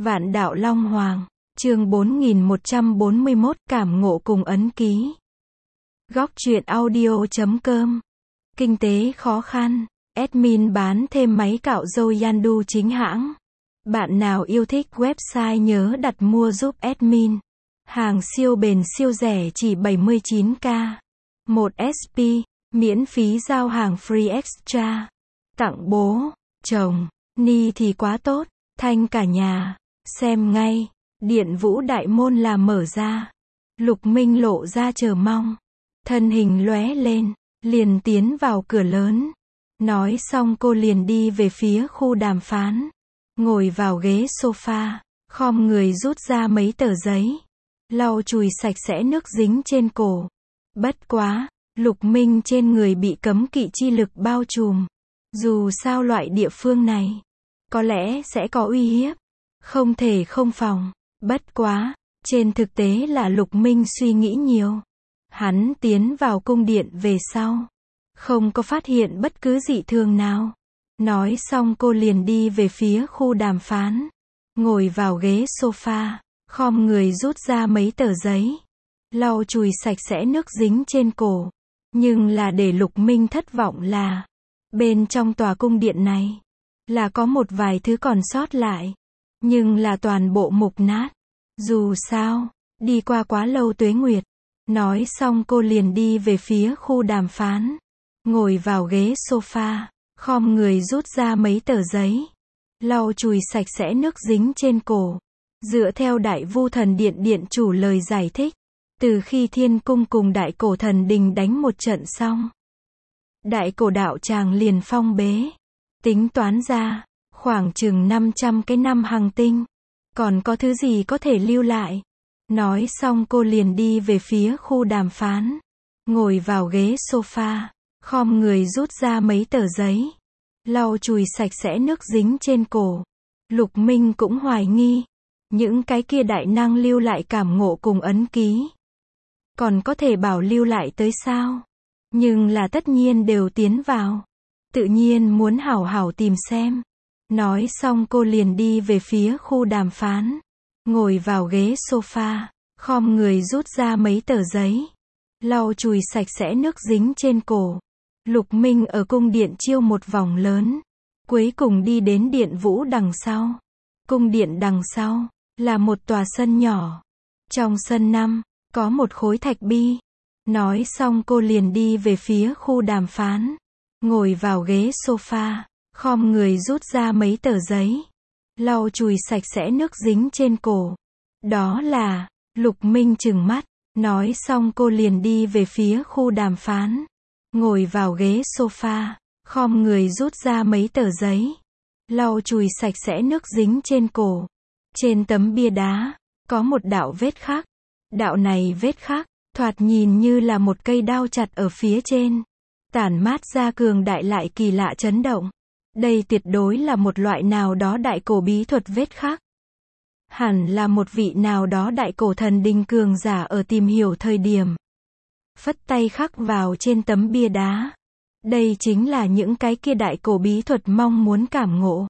Vạn đạo Long Hoàng, chương 4141, cảm ngộ cùng ấn ký. Góc truyện audio.com. Kinh tế khó khăn, admin bán thêm máy cạo râu Yandu chính hãng. Bạn nào yêu thích website nhớ đặt mua giúp admin. Hàng siêu bền siêu rẻ chỉ 79k. 1 SP, miễn phí giao hàng free extra. Tặng bố, chồng, ni thì quá tốt, thanh cả nhà. Xem ngay, điện vũ đại môn là mở ra. Lục Minh lộ ra chờ mong. Thân hình lóe lên, liền tiến vào cửa lớn. Nói xong cô liền đi về phía khu đàm phán. Ngồi vào ghế sofa, khom người rút ra mấy tờ giấy. Lau chùi sạch sẽ nước dính trên cổ. Bất quá, Lục Minh trên người bị cấm kỵ chi lực bao trùm. Dù sao loại địa phương này, có lẽ sẽ có uy hiếp. Không thể không phòng. Bất quá, trên thực tế là Lục Minh suy nghĩ nhiều. Hắn tiến vào cung điện về sau, không có phát hiện bất cứ dị thường nào. Nói xong cô liền đi về phía khu đàm phán. Ngồi vào ghế sofa, khom người rút ra mấy tờ giấy. Lau chùi sạch sẽ nước dính trên cổ. Nhưng là để Lục Minh thất vọng là, bên trong tòa cung điện này, là có một vài thứ còn sót lại. Nhưng là toàn bộ mục nát. Dù sao, đi qua quá lâu tuế nguyệt. Nói xong cô liền đi về phía khu đàm phán. Ngồi vào ghế sofa, khom người rút ra mấy tờ giấy. Lau chùi sạch sẽ nước dính trên cổ. Dựa theo Đại Vu Thần Điện điện chủ lời giải thích, từ khi Thiên Cung cùng Đại Cổ Thần Đình đánh một trận xong, Đại Cổ đạo tràng liền phong bế. Tính toán ra, khoảng chừng 500 cái năm hành tinh. Còn có thứ gì có thể lưu lại? Nói xong cô liền đi về phía khu đàm phán. Ngồi vào ghế sofa, khom người rút ra mấy tờ giấy. Lau chùi sạch sẽ nước dính trên cổ. Lục Minh cũng hoài nghi. Những cái kia đại năng lưu lại cảm ngộ cùng ấn ký. Còn có thể bảo lưu lại tới sao? Nhưng là tất nhiên đều tiến vào. Tự nhiên muốn hảo hảo tìm xem. Nói xong cô liền đi về phía khu đàm phán. Ngồi vào ghế sofa, khom người rút ra mấy tờ giấy. Lau chùi sạch sẽ nước dính trên cổ. Lục Minh ở cung điện chiêu một vòng lớn. Cuối cùng đi đến điện vũ đằng sau. Cung điện đằng sau, là một tòa sân nhỏ. Trong sân có một khối thạch bi. Nói xong cô liền đi về phía khu đàm phán. Ngồi vào ghế sofa. Khom người rút ra mấy tờ giấy. Lau chùi sạch sẽ nước dính trên cổ. Đó là, Lục Minh trừng mắt. Nói xong cô liền đi về phía khu đàm phán. Ngồi vào ghế sofa. Khom người rút ra mấy tờ giấy. Lau chùi sạch sẽ nước dính trên cổ. Trên tấm bia đá, có một đạo vết khắc. Đạo này vết khắc, thoạt nhìn như là một cây đao chặt ở phía trên. Tản mát ra cường đại lại kỳ lạ chấn động. Đây tuyệt đối là một loại nào đó đại cổ bí thuật vết khắc. Hẳn là một vị nào đó đại cổ thần đình cường giả ở tìm hiểu thời điểm. Phất tay khắc vào trên tấm bia đá. Đây chính là những cái kia đại cổ bí thuật mong muốn cảm ngộ.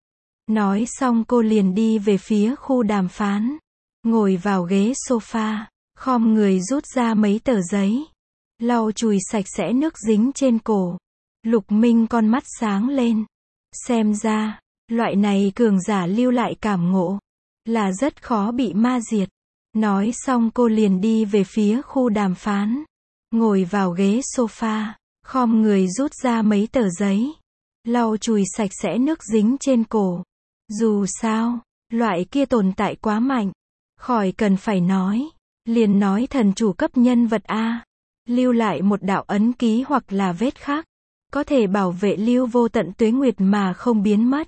Nói xong cô liền đi về phía khu đàm phán. Ngồi vào ghế sofa, khom người rút ra mấy tờ giấy. Lau chùi sạch sẽ nước dính trên cổ. Lục Minh con mắt sáng lên. Xem ra, loại này cường giả lưu lại cảm ngộ, là rất khó bị ma diệt. Nói xong cô liền đi về phía khu đàm phán. Ngồi vào ghế sofa, khom người rút ra mấy tờ giấy. Lau chùi sạch sẽ nước dính trên cổ. Dù sao, loại kia tồn tại quá mạnh. Khỏi cần phải nói. Liền nói thần chủ cấp nhân vật A. Lưu lại một đạo ấn ký hoặc là vết khắc. Có thể bảo vệ lưu vô tận tuế nguyệt mà không biến mất.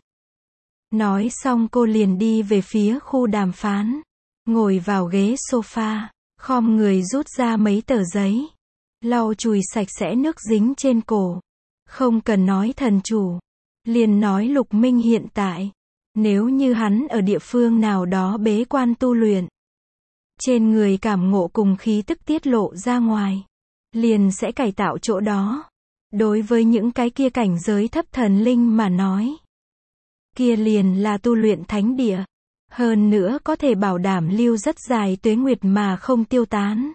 Nói xong cô liền đi về phía khu đàm phán. Ngồi vào ghế sofa, khom người rút ra mấy tờ giấy. Lau chùi sạch sẽ nước dính trên cổ. Không cần nói thần chủ. Liền nói Lục Minh hiện tại. Nếu như hắn ở địa phương nào đó bế quan tu luyện. Trên người cảm ngộ cùng khí tức tiết lộ ra ngoài. Liền sẽ cải tạo chỗ đó. Đối với những cái kia cảnh giới thấp thần linh mà nói. Kia liền là tu luyện thánh địa. Hơn nữa có thể bảo đảm lưu rất dài tuế nguyệt mà không tiêu tán.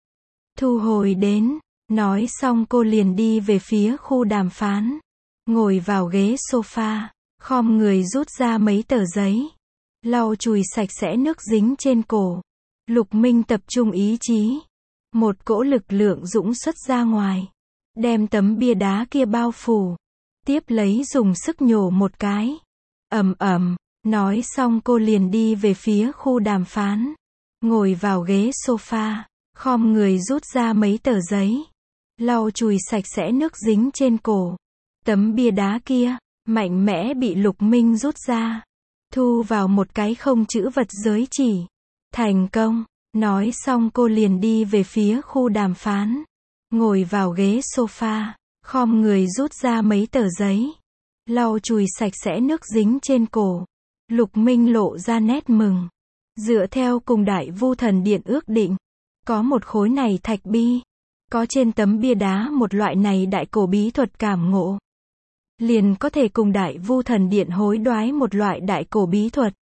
Thu hồi đến, nói xong cô liền đi về phía khu đàm phán. Ngồi vào ghế sofa, khom người rút ra mấy tờ giấy. Lau chùi sạch sẽ nước dính trên cổ. Lục Minh tập trung ý chí. Một cỗ lực lượng dũng xuất ra ngoài. Đem tấm bia đá kia bao phủ. Tiếp lấy dùng sức nhổ một cái. Ầm ầm, nói xong cô liền đi về phía khu đàm phán. Ngồi vào ghế sofa, khom người rút ra mấy tờ giấy. Lau chùi sạch sẽ nước dính trên cổ. Tấm bia đá kia, mạnh mẽ bị Lục Minh rút ra. Thu vào một cái không chữ vật giới chỉ. Thành công, nói xong cô liền đi về phía khu đàm phán. Ngồi vào ghế sofa, khom người rút ra mấy tờ giấy. Lau chùi sạch sẽ nước dính trên cổ. Lục Minh lộ ra nét mừng. Dựa theo cùng Đại Vu Thần Điện ước định, có một khối này thạch bi, có trên tấm bia đá một loại này đại cổ bí thuật cảm ngộ. Liền có thể cùng Đại Vu Thần Điện hối đoái một loại đại cổ bí thuật.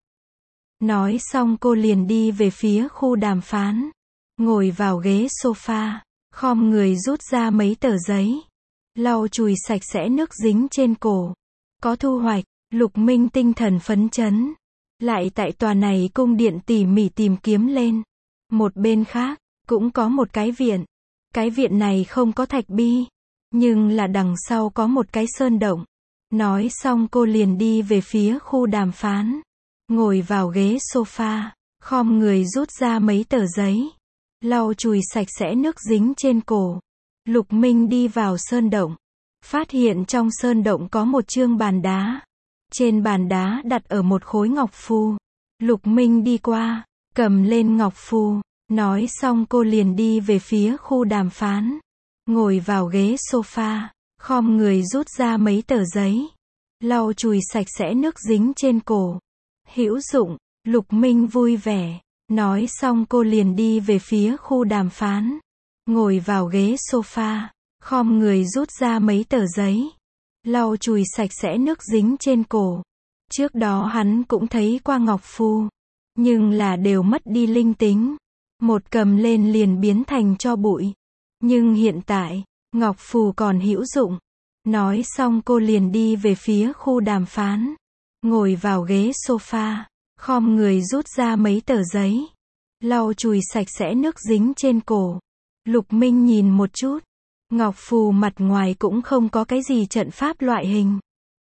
Nói xong cô liền đi về phía khu đàm phán. Ngồi vào ghế sofa, khom người rút ra mấy tờ giấy. Lau chùi sạch sẽ nước dính trên cổ. Có thu hoạch, Lục Minh tinh thần phấn chấn. Lại tại tòa này cung điện tỉ mỉ tìm kiếm lên. Một bên khác, cũng có một cái viện. Cái viện này không có thạch bi, nhưng là đằng sau có một cái sơn động. Nói xong cô liền đi về phía khu đàm phán. Ngồi vào ghế sofa, khom người rút ra mấy tờ giấy. Lau chùi sạch sẽ nước dính trên cổ. Lục Minh đi vào sơn động. Phát hiện trong sơn động có một chương bàn đá. Trên bàn đá đặt ở một khối ngọc phù. Lục Minh đi qua, cầm lên ngọc phù. Nói xong cô liền đi về phía khu đàm phán. Ngồi vào ghế sofa, khom người rút ra mấy tờ giấy. Lau chùi sạch sẽ nước dính trên cổ. Hữu dụng, Lục Minh vui vẻ. Nói xong cô liền đi về phía khu đàm phán. Ngồi vào ghế sofa, khom người rút ra mấy tờ giấy. Lau chùi sạch sẽ nước dính trên cổ. Trước đó hắn cũng thấy qua ngọc phù, nhưng là đều mất đi linh tính. Một cầm lên liền biến thành tro bụi. Nhưng hiện tại, ngọc phù còn hữu dụng. Nói xong cô liền đi về phía khu đàm phán. Ngồi vào ghế sofa, khom người rút ra mấy tờ giấy. Lau chùi sạch sẽ nước dính trên cổ. Lục Minh nhìn một chút. Ngọc phù mặt ngoài cũng không có cái gì trận pháp loại hình.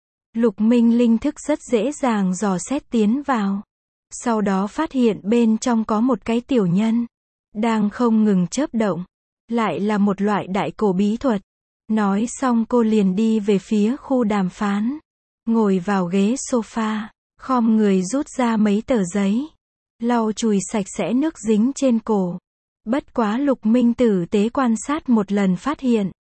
Lục Minh linh thức rất dễ dàng dò xét tiến vào. Sau đó phát hiện bên trong có một cái tiểu nhân. Đang không ngừng chớp động. Lại là một loại đại cổ bí thuật. Nói xong cô liền đi về phía khu đàm phán. Ngồi vào ghế sofa, khom người rút ra mấy tờ giấy. Lau chùi sạch sẽ nước dính trên cổ. Bất quá Lục Minh tử tế quan sát một lần phát hiện.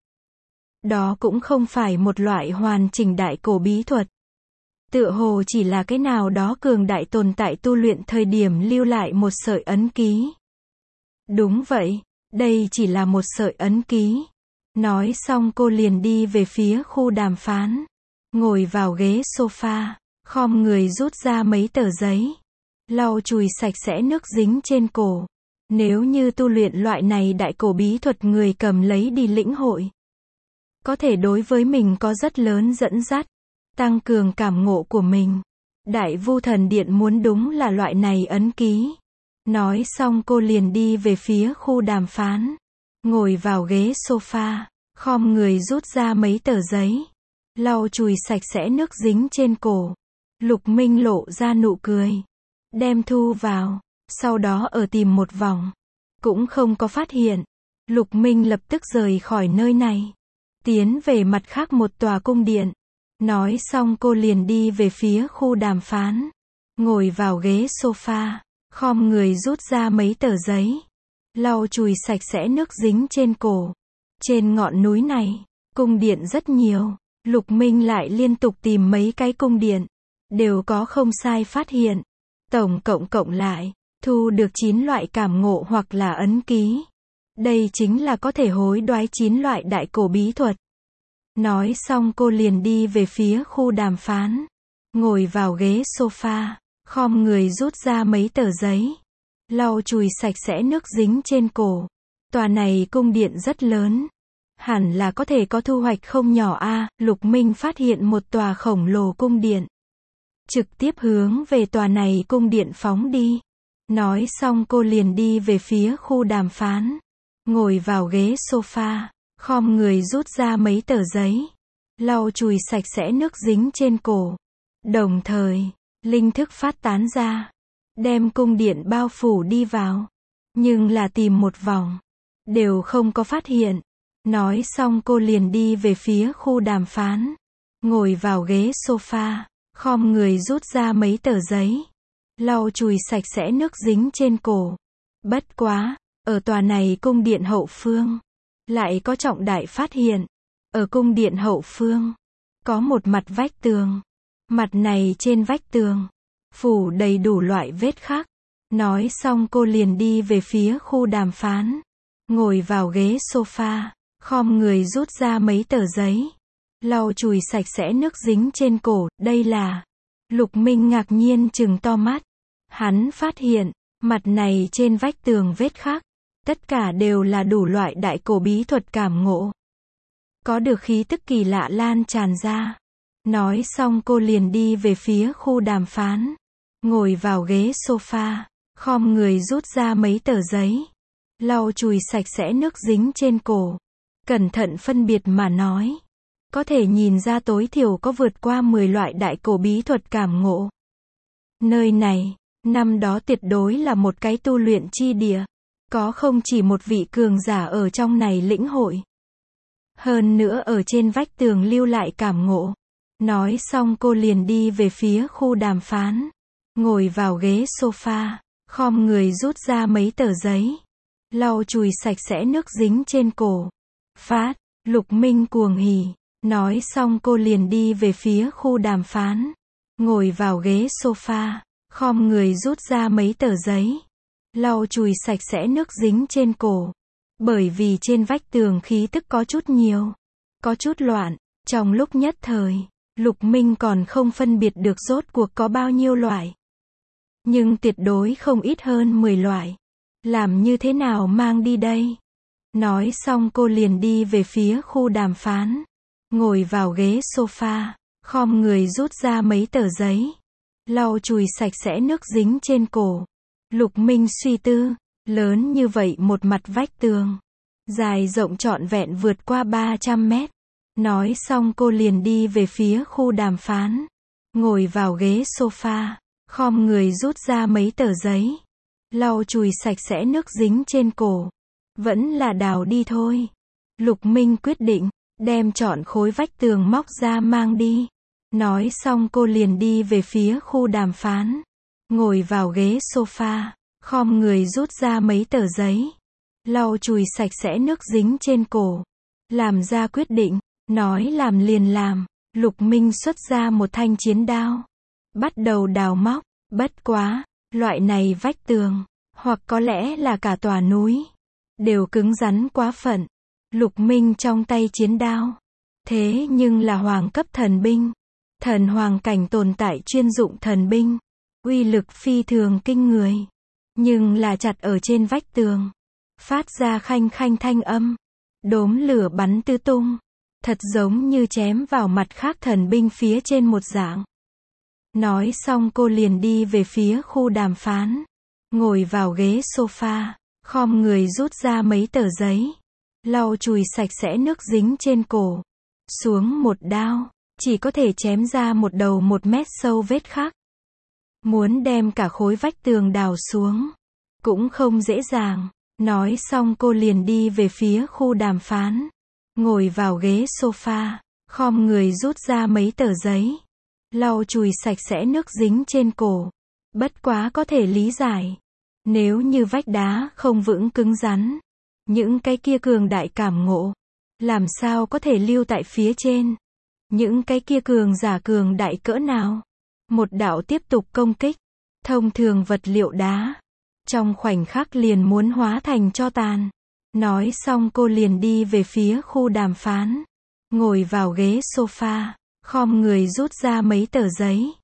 Đó cũng không phải một loại hoàn chỉnh đại cổ bí thuật. Tựa hồ chỉ là cái nào đó cường đại tồn tại tu luyện thời điểm lưu lại một sợi ấn ký. Đúng vậy, đây chỉ là một sợi ấn ký. Nói xong cô liền đi về phía khu đàm phán. Ngồi vào ghế sofa, khom người rút ra mấy tờ giấy. Lau chùi sạch sẽ nước dính trên cổ. Nếu như tu luyện loại này đại cổ bí thuật người cầm lấy đi lĩnh hội, có thể đối với mình có rất lớn dẫn dắt, tăng cường cảm ngộ của mình. Đại Vu Thần Điện muốn đúng là loại này ấn ký. Nói xong cô liền đi về phía khu đàm phán. Ngồi vào ghế sofa, khom người rút ra mấy tờ giấy. Lau chùi sạch sẽ nước dính trên cổ. Lục Minh lộ ra nụ cười. Đem thu vào. Sau đó ở tìm một vòng. Cũng không có phát hiện. Lục Minh lập tức rời khỏi nơi này. Tiến về mặt khác một tòa cung điện. Nói xong cô liền đi về phía khu đàm phán. Ngồi vào ghế sofa. Khom người rút ra mấy tờ giấy. Lau chùi sạch sẽ nước dính trên cổ. Trên ngọn núi này, cung điện rất nhiều. Lục Minh lại liên tục tìm mấy cái cung điện. Đều có không sai phát hiện. Tổng cộng lại, thu được 9 loại cảm ngộ hoặc là ấn ký. Đây chính là có thể hối đoái 9 loại đại cổ bí thuật. Nói xong cô liền đi về phía khu đàm phán. Ngồi vào ghế sofa, khom người rút ra mấy tờ giấy, lau chùi sạch sẽ nước dính trên cổ. Tòa này cung điện rất lớn, hẳn là có thể có thu hoạch không nhỏ a. Lục Minh phát hiện một tòa khổng lồ cung điện, trực tiếp hướng về tòa này cung điện phóng đi. Nói xong cô liền đi về phía khu đàm phán, ngồi vào ghế sofa, khom người rút ra mấy tờ giấy, lau chùi sạch sẽ nước dính trên cổ. Đồng thời, linh thức phát tán ra, đem cung điện bao phủ đi vào. Nhưng là tìm một vòng, đều không có phát hiện. Nói xong cô liền đi về phía khu đàm phán, ngồi vào ghế sofa, khom người rút ra mấy tờ giấy, lau chùi sạch sẽ nước dính trên cổ. Bất quá, ở tòa này cung điện hậu phương, lại có trọng đại phát hiện. Ở cung điện hậu phương, có một mặt vách tường. Mặt này trên vách tường, phủ đầy đủ loại vết khắc. Nói xong cô liền đi về phía khu đàm phán, ngồi vào ghế sofa, khom người rút ra mấy tờ giấy, lau chùi sạch sẽ nước dính trên cổ. Đây là... Lục Minh ngạc nhiên trừng to mắt. Hắn phát hiện, mặt này trên vách tường vết khắc, tất cả đều là đủ loại đại cổ bí thuật cảm ngộ. Có được khí tức kỳ lạ lan tràn ra. Nói xong cô liền đi về phía khu đàm phán, ngồi vào ghế sofa, khom người rút ra mấy tờ giấy, lau chùi sạch sẽ nước dính trên cổ. Cẩn thận phân biệt mà nói, có thể nhìn ra tối thiểu có vượt qua 10 loại đại cổ bí thuật cảm ngộ. Nơi này, năm đó tuyệt đối là một cái tu luyện chi địa. Có không chỉ một vị cường giả ở trong này lĩnh hội. Hơn nữa ở trên vách tường lưu lại cảm ngộ. Nói xong cô liền đi về phía khu đàm phán, ngồi vào ghế sofa, khom người rút ra mấy tờ giấy, lau chùi sạch sẽ nước dính trên cổ. Phát, Lục Minh cuồng hỉ. Nói xong cô liền đi về phía khu đàm phán, ngồi vào ghế sofa, khom người rút ra mấy tờ giấy, lau chùi sạch sẽ nước dính trên cổ. Bởi vì trên vách tường khí tức có chút nhiều, có chút loạn. Trong lúc nhất thời, Lục Minh còn không phân biệt được rốt cuộc có bao nhiêu loại. Nhưng tuyệt đối không ít hơn 10 loại. Làm như thế nào mang đi đây? Nói xong cô liền đi về phía khu đàm phán, ngồi vào ghế sofa, khom người rút ra mấy tờ giấy, lau chùi sạch sẽ nước dính trên cổ. Lục Minh suy tư, lớn như vậy một mặt vách tường, dài rộng trọn vẹn vượt qua 300 mét. Nói xong cô liền đi về phía khu đàm phán, ngồi vào ghế sofa, khom người rút ra mấy tờ giấy, lau chùi sạch sẽ nước dính trên cổ. Vẫn là đào đi thôi. Lục Minh quyết định, đem trọn khối vách tường móc ra mang đi. Nói xong cô liền đi về phía khu đàm phán, ngồi vào ghế sofa, khom người rút ra mấy tờ giấy, lau chùi sạch sẽ nước dính trên cổ. Làm ra quyết định, nói làm liền làm. Lục Minh xuất ra một thanh chiến đao, bắt đầu đào móc. Bất quá, loại này vách tường, hoặc có lẽ là cả tòa núi, đều cứng rắn quá phận. Lục Minh trong tay chiến đao, thế nhưng là hoàng cấp thần binh, thần hoàng cảnh tồn tại chuyên dụng thần binh, uy lực phi thường kinh người. Nhưng là chặt ở trên vách tường, phát ra khanh khanh thanh âm, đốm lửa bắn tứ tung, thật giống như chém vào mặt khác thần binh phía trên một dạng. Nói xong cô liền đi về phía khu đàm phán, ngồi vào ghế sofa, khom người rút ra mấy tờ giấy, lau chùi sạch sẽ nước dính trên cổ. Xuống một đao, chỉ có thể chém ra một đầu 1 mét sâu vết khắc. Muốn đem cả khối vách tường đào xuống, cũng không dễ dàng. Nói xong cô liền đi về phía khu đàm phán, ngồi vào ghế sofa, khom người rút ra mấy tờ giấy, lau chùi sạch sẽ nước dính trên cổ. Bất quá có thể lý giải, nếu như vách đá không vững cứng rắn, những cái kia cường đại cảm ngộ, làm sao có thể lưu tại phía trên. Những cái kia cường giả cường đại cỡ nào, một đạo tiếp tục công kích, thông thường vật liệu đá, trong khoảnh khắc liền muốn hóa thành tro tàn. Nói xong cô liền đi về phía khu đàm phán, ngồi vào ghế sofa, khom người rút ra mấy tờ giấy,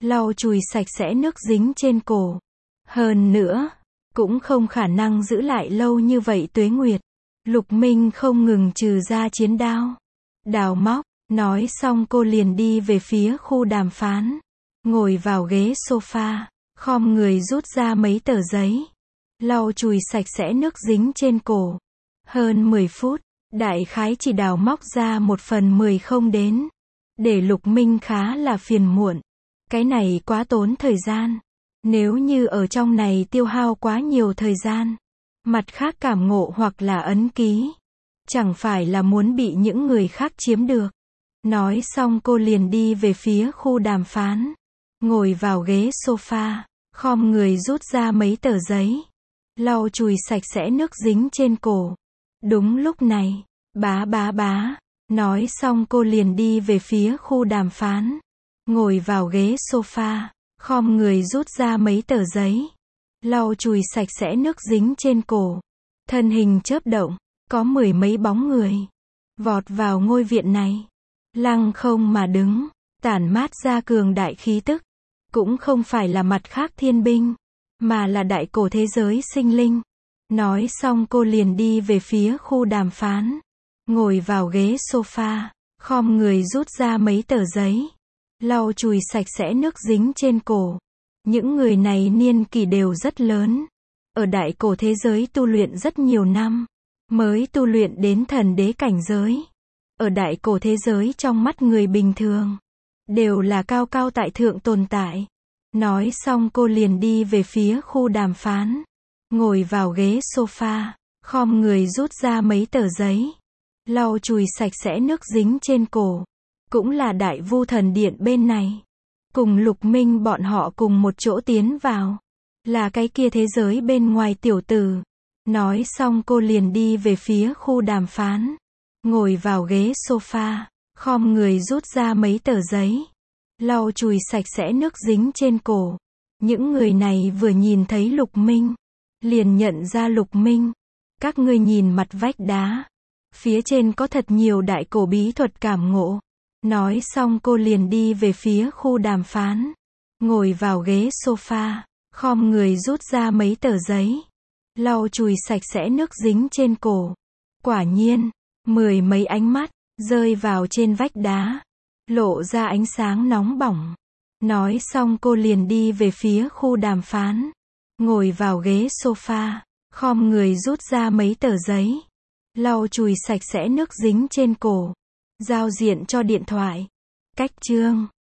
lau chùi sạch sẽ nước dính trên cổ. Hơn nữa, cũng không khả năng giữ lại lâu như vậy tuế nguyệt. Lục Minh không ngừng trừ ra chiến đao, đào móc, nói xong cô liền đi về phía khu đàm phán. Ngồi vào ghế sofa, khom người rút ra mấy tờ giấy, lau chùi sạch sẽ nước dính trên cổ. Hơn 10 phút, đại khái chỉ đào móc ra 1/10 không đến. Để Lục Minh khá là phiền muộn. Cái này quá tốn thời gian. Nếu như ở trong này tiêu hao quá nhiều thời gian, mặt khác cảm ngộ hoặc là ấn ký, chẳng phải là muốn bị những người khác chiếm được. Nói xong cô liền đi về phía khu đàm phán. Ngồi vào ghế sofa, khom người rút ra mấy tờ giấy, lau chùi sạch sẽ nước dính trên cổ. Đúng lúc này, bá bá bá, nói xong cô liền đi về phía khu đàm phán. Ngồi vào ghế sofa, khom người rút ra mấy tờ giấy, lau chùi sạch sẽ nước dính trên cổ. Thân hình chớp động, có 10 mấy bóng người vọt vào ngôi viện này, lăng không mà đứng, tản mát ra cường đại khí tức. Cũng không phải là mặt khác thiên binh, mà là đại cổ thế giới sinh linh. Nói xong cô liền đi về phía khu đàm phán. Ngồi vào ghế sofa, khom người rút ra mấy tờ giấy, lau chùi sạch sẽ nước dính trên cổ. Những người này niên kỷ đều rất lớn. Ở đại cổ thế giới tu luyện rất nhiều năm, mới tu luyện đến thần đế cảnh giới. Ở đại cổ thế giới trong mắt người bình thường, đều là cao cao tại thượng tồn tại. Nói xong cô liền đi về phía khu đàm phán. Ngồi vào ghế sofa, khom người rút ra mấy tờ giấy, lau chùi sạch sẽ nước dính trên cổ. Cũng là đại vu thần điện bên này. Cùng Lục Minh bọn họ cùng một chỗ tiến vào. Là cái kia thế giới bên ngoài tiểu tử. Nói xong cô liền đi về phía khu đàm phán. Ngồi vào ghế sofa, khom người rút ra mấy tờ giấy, lau chùi sạch sẽ nước dính trên cổ. Những người này vừa nhìn thấy Lục Minh, liền nhận ra Lục Minh. Các ngươi nhìn mặt vách đá, phía trên có thật nhiều đại cổ bí thuật cảm ngộ. Nói xong cô liền đi về phía khu đàm phán. Ngồi vào ghế sofa, khom người rút ra mấy tờ giấy, lau chùi sạch sẽ nước dính trên cổ. Quả nhiên, 10 mấy ánh mắt rơi vào trên vách đá, lộ ra ánh sáng nóng bỏng. Nói xong cô liền đi về phía khu đàm phán. Ngồi vào ghế sofa, khom người rút ra mấy tờ giấy, lau chùi sạch sẽ nước dính trên cổ. Giao diện cho điện thoại. Cách chương